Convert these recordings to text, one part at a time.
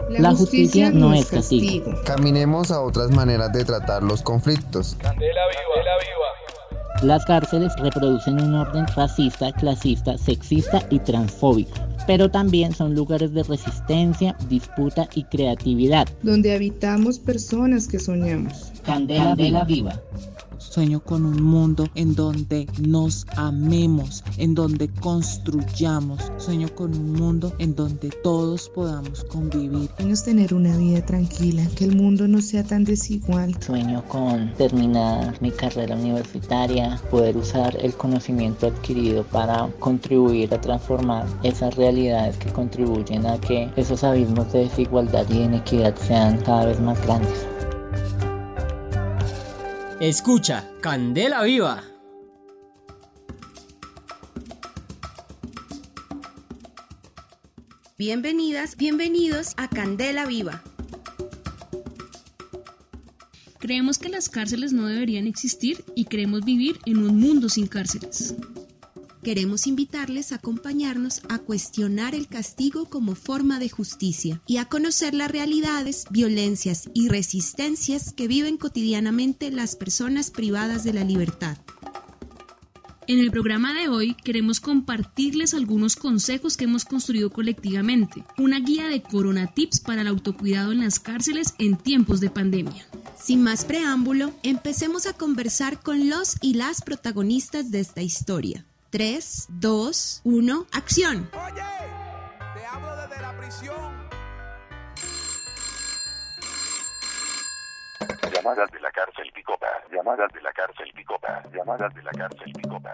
La justicia no es castigo. Caminemos a otras maneras de tratar los conflictos. Candela viva. Las cárceles reproducen un orden racista, clasista, sexista y transfóbico, pero también son lugares de resistencia, disputa y creatividad. Donde habitamos personas que soñamos. Candela viva. Sueño con un mundo en donde nos amemos, en donde construyamos. Sueño con un mundo en donde todos podamos convivir. Sueño tener una vida tranquila, que el mundo no sea tan desigual. Sueño con terminar mi carrera universitaria, poder usar el conocimiento adquirido para contribuir a transformar esas realidades que contribuyen a que esos abismos de desigualdad y inequidad sean cada vez más grandes. Escucha, Candela Viva. Bienvenidas, bienvenidos a Candela Viva. Creemos que las cárceles no deberían existir y queremos vivir en un mundo sin cárceles. Queremos invitarles a acompañarnos a cuestionar el castigo como forma de justicia y a conocer las realidades, violencias y resistencias que viven cotidianamente las personas privadas de la libertad. En el programa de hoy queremos compartirles algunos consejos que hemos construido colectivamente, una guía de Corona Tips para el autocuidado en las cárceles en tiempos de pandemia. Sin más preámbulo, empecemos a conversar con los y las protagonistas de esta historia. 3, 2, 1, ¡acción! Oye, te hablo desde la prisión. Llamadas de la cárcel Picota. Llamadas de la cárcel Picota. Llamadas de la cárcel Picota.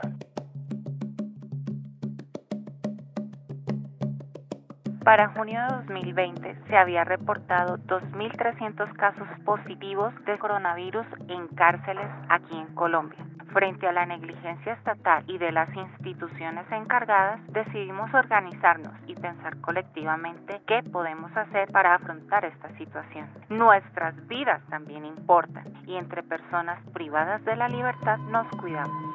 Para junio de 2020 se había reportado 2.300 casos positivos de coronavirus en cárceles aquí en Colombia. Frente a la negligencia estatal y de las instituciones encargadas, decidimos organizarnos y pensar colectivamente qué podemos hacer para afrontar esta situación. Nuestras vidas también importan y entre personas privadas de la libertad nos cuidamos.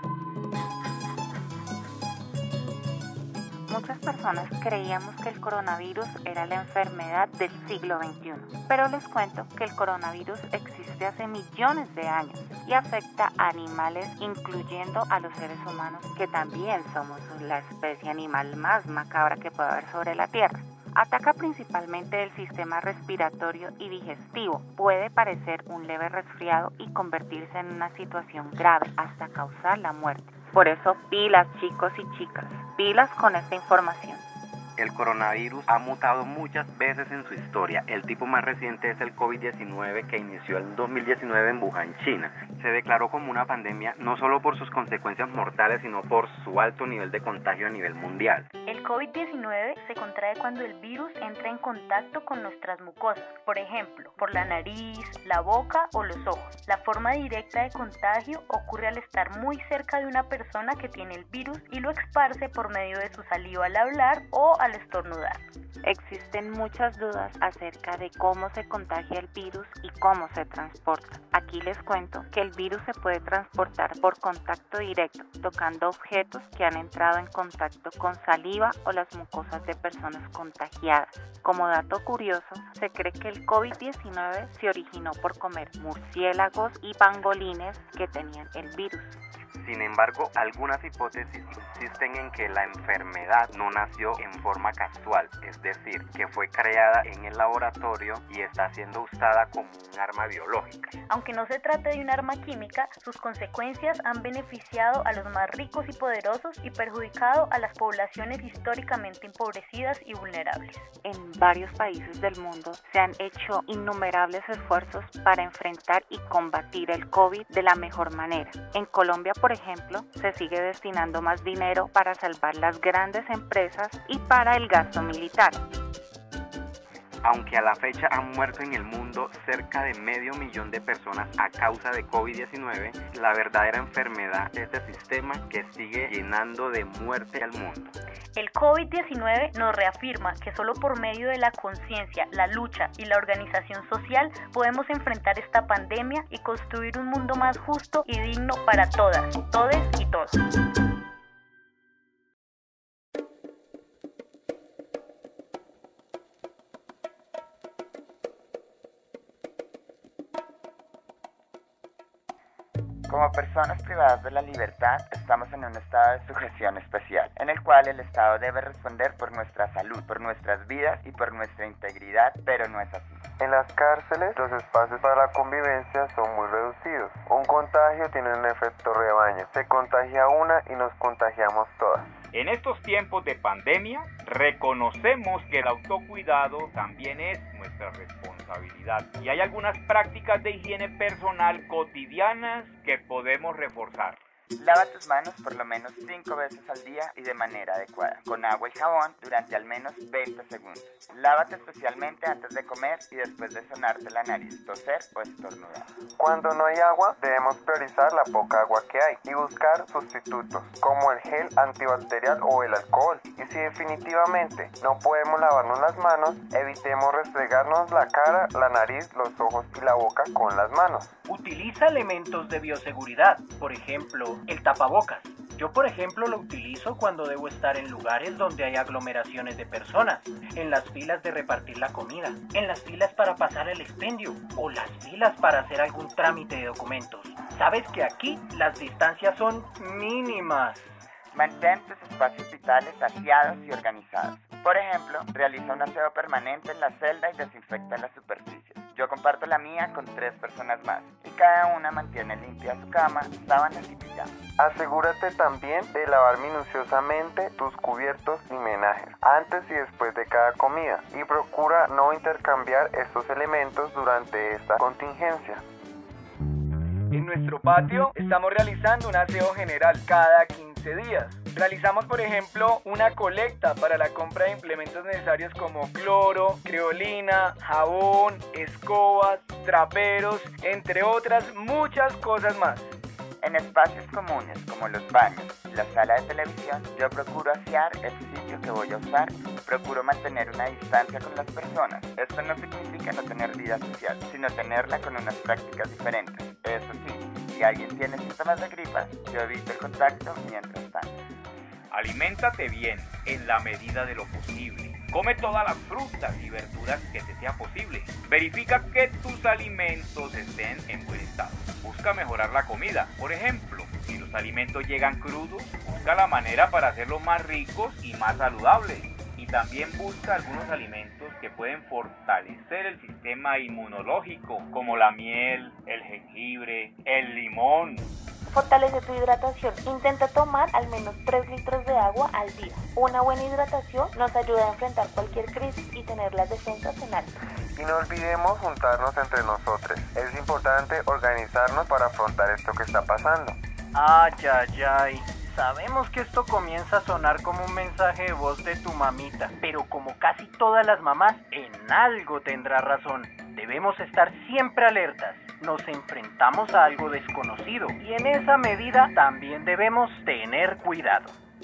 Muchas personas creíamos que el coronavirus era la enfermedad del siglo XXI, pero les cuento que el coronavirus existe hace millones de años y afecta a animales, incluyendo a los seres humanos, que también somos la especie animal más macabra que puede haber sobre la Tierra. Ataca principalmente el sistema respiratorio y digestivo. Puede parecer un leve resfriado y convertirse en una situación grave hasta causar la muerte. Por eso, pilas, chicos y chicas, pilas con esta información. El coronavirus ha mutado muchas veces en su historia. El tipo más reciente es el COVID-19 que inició en 2019 en Wuhan, China. Se declaró como una pandemia no solo por sus consecuencias mortales, sino por su alto nivel de contagio a nivel mundial. El COVID-19 se contrae cuando el virus entra en contacto con nuestras mucosas, por ejemplo, por la nariz, la boca o los ojos. La forma directa de contagio ocurre al estar muy cerca de una persona que tiene el virus y lo esparce por medio de su saliva al hablar o al estornudar. Existen muchas dudas acerca de cómo se contagia el virus y cómo se transporta. Aquí les cuento que el virus se puede transportar por contacto directo, tocando objetos que han entrado en contacto con saliva o las mucosas de personas contagiadas. Como dato curioso, se cree que el COVID-19 se originó por comer murciélagos y pangolines que tenían el virus. Sin embargo, algunas hipótesis insisten en que la enfermedad no nació en forma casual, es decir, que fue creada en el laboratorio y está siendo usada como un arma biológica. Aunque no se trate de un arma química, sus consecuencias han beneficiado a los más ricos y poderosos y perjudicado a las poblaciones históricamente empobrecidas y vulnerables. En varios países del mundo se han hecho innumerables esfuerzos para enfrentar y combatir el COVID de la mejor manera. En Colombia, por ejemplo, se sigue destinando más dinero para salvar las grandes empresas y para el gasto militar. Aunque a la fecha han muerto en el mundo cerca de 500.000 de personas a causa de COVID-19, la verdadera enfermedad es el sistema que sigue llenando de muerte al mundo. El COVID-19 nos reafirma que solo por medio de la conciencia, la lucha y la organización social podemos enfrentar esta pandemia y construir un mundo más justo y digno para todas, todes y todos. Como personas privadas de la libertad, estamos en un estado de sujeción especial, en el cual el Estado debe responder por nuestra salud, por nuestras vidas y por nuestra integridad, pero no es así. En las cárceles, los espacios para la convivencia son muy reducidos. Un contagio tiene un efecto rebaño. Se contagia una y nos contagiamos todas. En estos tiempos de pandemia, reconocemos que el autocuidado también es nuestra responsabilidad y hay algunas prácticas de higiene personal cotidianas que podemos reforzar. Lava tus manos por lo menos 5 veces al día y de manera adecuada, con agua y jabón durante al menos 20 segundos. Lávate especialmente antes de comer y después de sonarte la nariz, toser o estornudar. Cuando no hay agua, debemos priorizar la poca agua que hay y buscar sustitutos, como el gel antibacterial o el alcohol. Y si definitivamente no podemos lavarnos las manos, evitemos restregarnos la cara, la nariz, los ojos y la boca con las manos. Utiliza elementos de bioseguridad, por ejemplo, el tapabocas. Yo, por ejemplo, lo utilizo cuando debo estar en lugares donde hay aglomeraciones de personas, en las filas de repartir la comida, en las filas para pasar el expendio o las filas para hacer algún trámite de documentos. Sabes que aquí las distancias son mínimas. Mantén tus espacios vitales aseados y organizados. Por ejemplo, realiza un aseo permanente en la celda y desinfecta las superficies. Yo comparto la mía con 3 personas más y cada una mantiene limpia su cama, sábanas y pijamas. Asegúrate también de lavar minuciosamente tus cubiertos y menajes antes y después de cada comida y procura no intercambiar estos elementos durante esta contingencia. En nuestro patio estamos realizando un aseo general cada 15 días. Realizamos, por ejemplo, una colecta para la compra de implementos necesarios como cloro, creolina, jabón, escobas, traperos, entre otras muchas cosas más. En espacios comunes como los baños y la sala de televisión, yo procuro asear el sitio que voy a usar, procuro mantener una distancia con las personas. Esto no significa no tener vida social, sino tenerla con unas prácticas diferentes. Eso sí, si alguien tiene síntomas de gripa, yo evito el contacto mientras tanto. Aliméntate bien en la medida de lo posible. Come todas las frutas y verduras que te sea posible. Verifica que tus alimentos estén en buen estado. Busca mejorar la comida. Por ejemplo, si los alimentos llegan crudos, busca la manera para hacerlos más ricos y más saludables. Y también busca algunos alimentos que pueden fortalecer el sistema inmunológico, como la miel, el jengibre, el limón. Fortalece tu hidratación. Intenta tomar al menos 3 litros de agua al día. Una buena hidratación nos ayuda a enfrentar cualquier crisis y tener las defensas en alto. Y no olvidemos juntarnos entre nosotros. Es importante organizarnos para afrontar esto que está pasando. Ay. Sabemos que esto comienza a sonar como un mensaje de voz de tu mamita, pero como casi todas las mamás, en algo tendrá razón. Debemos estar siempre alertas. Nos enfrentamos a algo desconocido y en esa medida también debemos tener cuidado.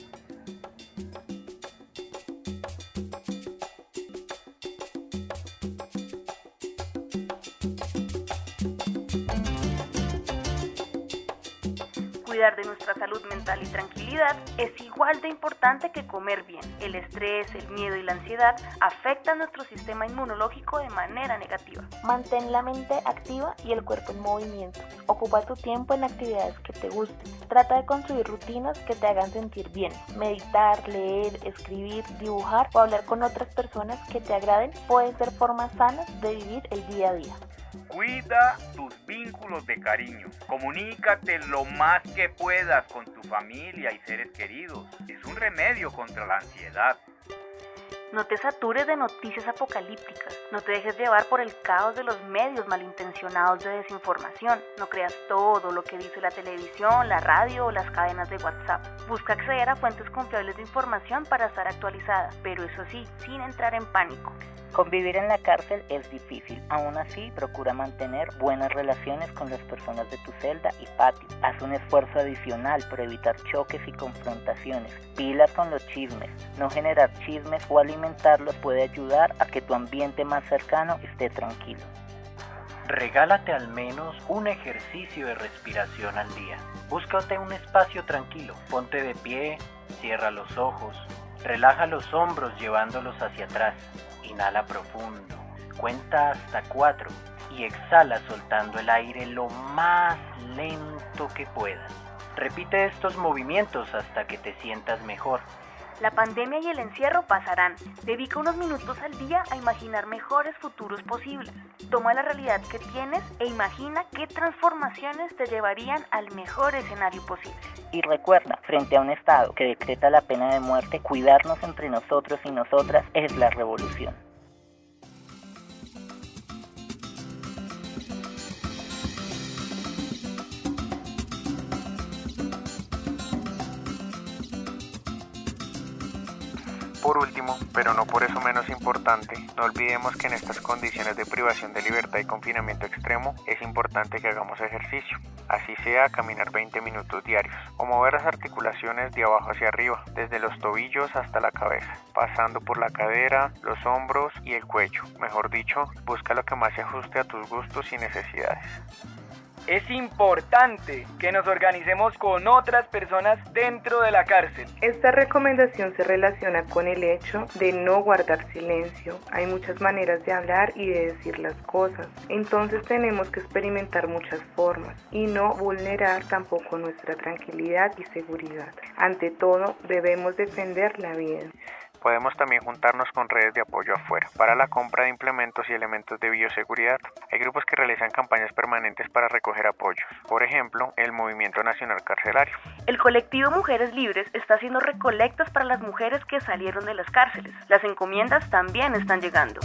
Cuidar de nuestra salud mental y tranquilidad es igual de importante que comer bien. El estrés, el miedo y la ansiedad afectan nuestro sistema inmunológico de manera negativa. Mantén la mente activa y el cuerpo en movimiento. Ocupa tu tiempo en actividades que te gusten. Trata de construir rutinas que te hagan sentir bien. Meditar, leer, escribir, dibujar o hablar con otras personas que te agraden pueden ser formas sanas de vivir el día a día. Cuida tus vínculos de cariño. Comunícate lo más que puedas con tu familia y seres queridos. Es un remedio contra la ansiedad. No te satures de noticias apocalípticas. No te dejes llevar por el caos de los medios malintencionados de desinformación. No creas todo lo que dice la televisión, la radio o las cadenas de WhatsApp. Busca acceder a fuentes confiables de información para estar actualizada, pero eso sí, sin entrar en pánico. Convivir en la cárcel es difícil, aún así procura mantener buenas relaciones con las personas de tu celda y patio. Haz un esfuerzo adicional por evitar choques y confrontaciones. Pilas con los chismes. No generar chismes o alimentarlos puede ayudar a que tu ambiente más cercano esté tranquilo. Regálate al menos un ejercicio de respiración al día. Búscate un espacio tranquilo. Ponte de pie, cierra los ojos, relaja los hombros llevándolos hacia atrás. Inhala profundo, cuenta hasta 4 y exhala soltando el aire lo más lento que puedas. Repite estos movimientos hasta que te sientas mejor. La pandemia y el encierro pasarán. Dedica unos minutos al día a imaginar mejores futuros posibles. Toma la realidad que tienes e imagina qué transformaciones te llevarían al mejor escenario posible. Y recuerda, frente a un Estado que decreta la pena de muerte, cuidarnos entre nosotros y nosotras es la revolución. Por último, pero no por eso menos importante, no olvidemos que en estas condiciones de privación de libertad y confinamiento extremo es importante que hagamos ejercicio, así sea caminar 20 minutos diarios, o mover las articulaciones de abajo hacia arriba, desde los tobillos hasta la cabeza, pasando por la cadera, los hombros y el cuello. Mejor dicho, busca lo que más se ajuste a tus gustos y necesidades. Es importante que nos organicemos con otras personas dentro de la cárcel. Esta recomendación se relaciona con el hecho de no guardar silencio. Hay muchas maneras de hablar y de decir las cosas. Entonces tenemos que experimentar muchas formas y no vulnerar tampoco nuestra tranquilidad y seguridad. Ante todo, debemos defender la vida. Podemos también juntarnos con redes de apoyo afuera para la compra de implementos y elementos de bioseguridad. Hay grupos que realizan campañas permanentes para recoger apoyos. Por ejemplo, el Movimiento Nacional Carcelario. El colectivo Mujeres Libres está haciendo recolectas para las mujeres que salieron de las cárceles. Las encomiendas también están llegando.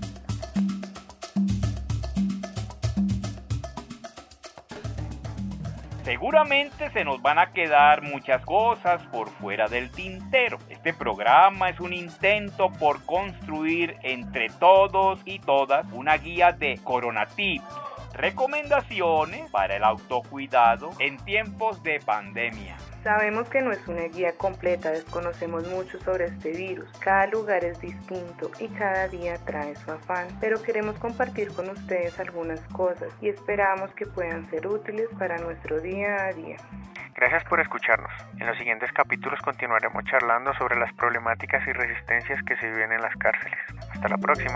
Seguramente se nos van a quedar muchas cosas por fuera del tintero. Este programa es un intento por construir entre todos y todas una guía de coronatips, recomendaciones para el autocuidado en tiempos de pandemia. Sabemos que no es una guía completa, desconocemos mucho sobre este virus. Cada lugar es distinto y cada día trae su afán, pero queremos compartir con ustedes algunas cosas y esperamos que puedan ser útiles para nuestro día a día. Gracias por escucharnos. En los siguientes capítulos continuaremos charlando sobre las problemáticas y resistencias que se viven en las cárceles. Hasta la próxima.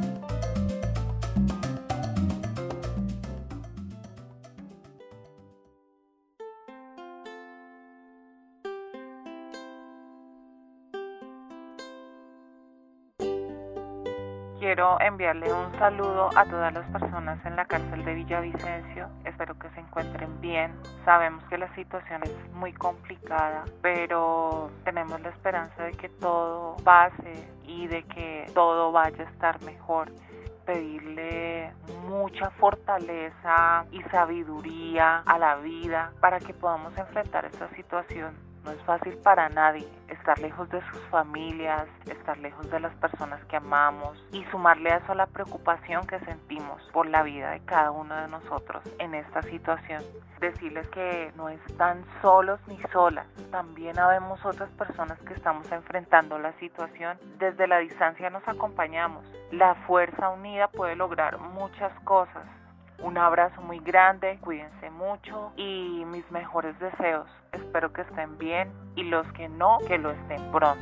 Quiero enviarle un saludo a todas las personas en la cárcel de Villavicencio. Espero que se encuentren bien. Sabemos que la situación es muy complicada, pero tenemos la esperanza de que todo pase y de que todo vaya a estar mejor. Pedirle mucha fortaleza y sabiduría a la vida para que podamos enfrentar esta situación. No es fácil para nadie estar lejos de sus familias, estar lejos de las personas que amamos y sumarle a eso la preocupación que sentimos por la vida de cada uno de nosotros en esta situación. Decirles que no están solos ni solas. También habemos otras personas que estamos enfrentando la situación. Desde la distancia nos acompañamos. La fuerza unida puede lograr muchas cosas. Un abrazo muy grande, cuídense mucho y mis mejores deseos. Espero que estén bien y los que no, que lo estén pronto.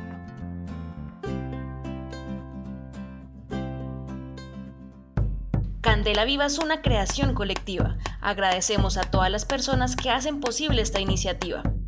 Candela Viva es una creación colectiva. Agradecemos a todas las personas que hacen posible esta iniciativa.